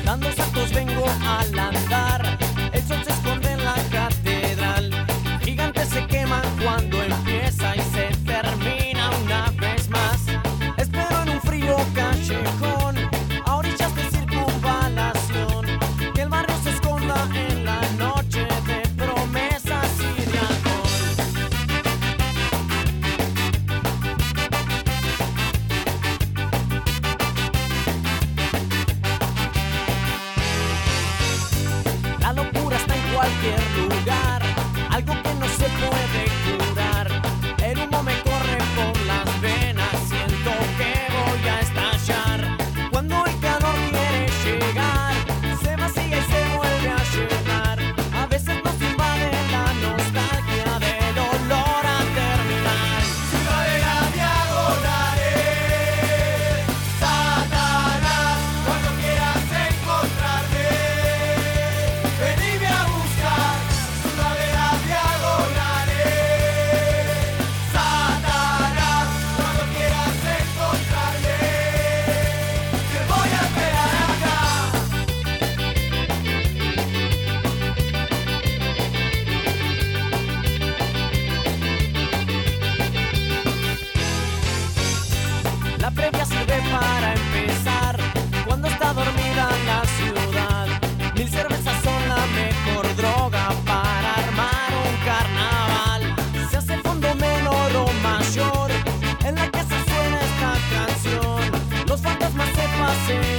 Dando saltos vengo al andar, el sol se esconde en la catedral. Gigantes se queman cuando empieza y se termina una vez más. Espero en un frío callejón, a orillas de circunvalación, que el barrio se esconda en la noche de promesas y de alcohol. La locura está en cualquier lugar, algo que no se puede curar. El humo me corre por las venas, siento que voy a estallar. Cuando el calor quiere llegar, se vacía y se vuelve a llenar. A veces nos invade la nostalgia del olor a terminar. Ciudad de las diagonales, Satanás, cuando quieras encontrarme, venime a buscar. Ciudad de las diagonales, Satanás, cuando quieras encontrarme, te voy a esperar acá. La previa sirve para empezar, cuando está dormida la ciudad. 1000 cervezas son la mejor droga para armar un carnaval. Se hace el fondo menor o mayor, en la casa suena esta canción. Los fantasmas se pasean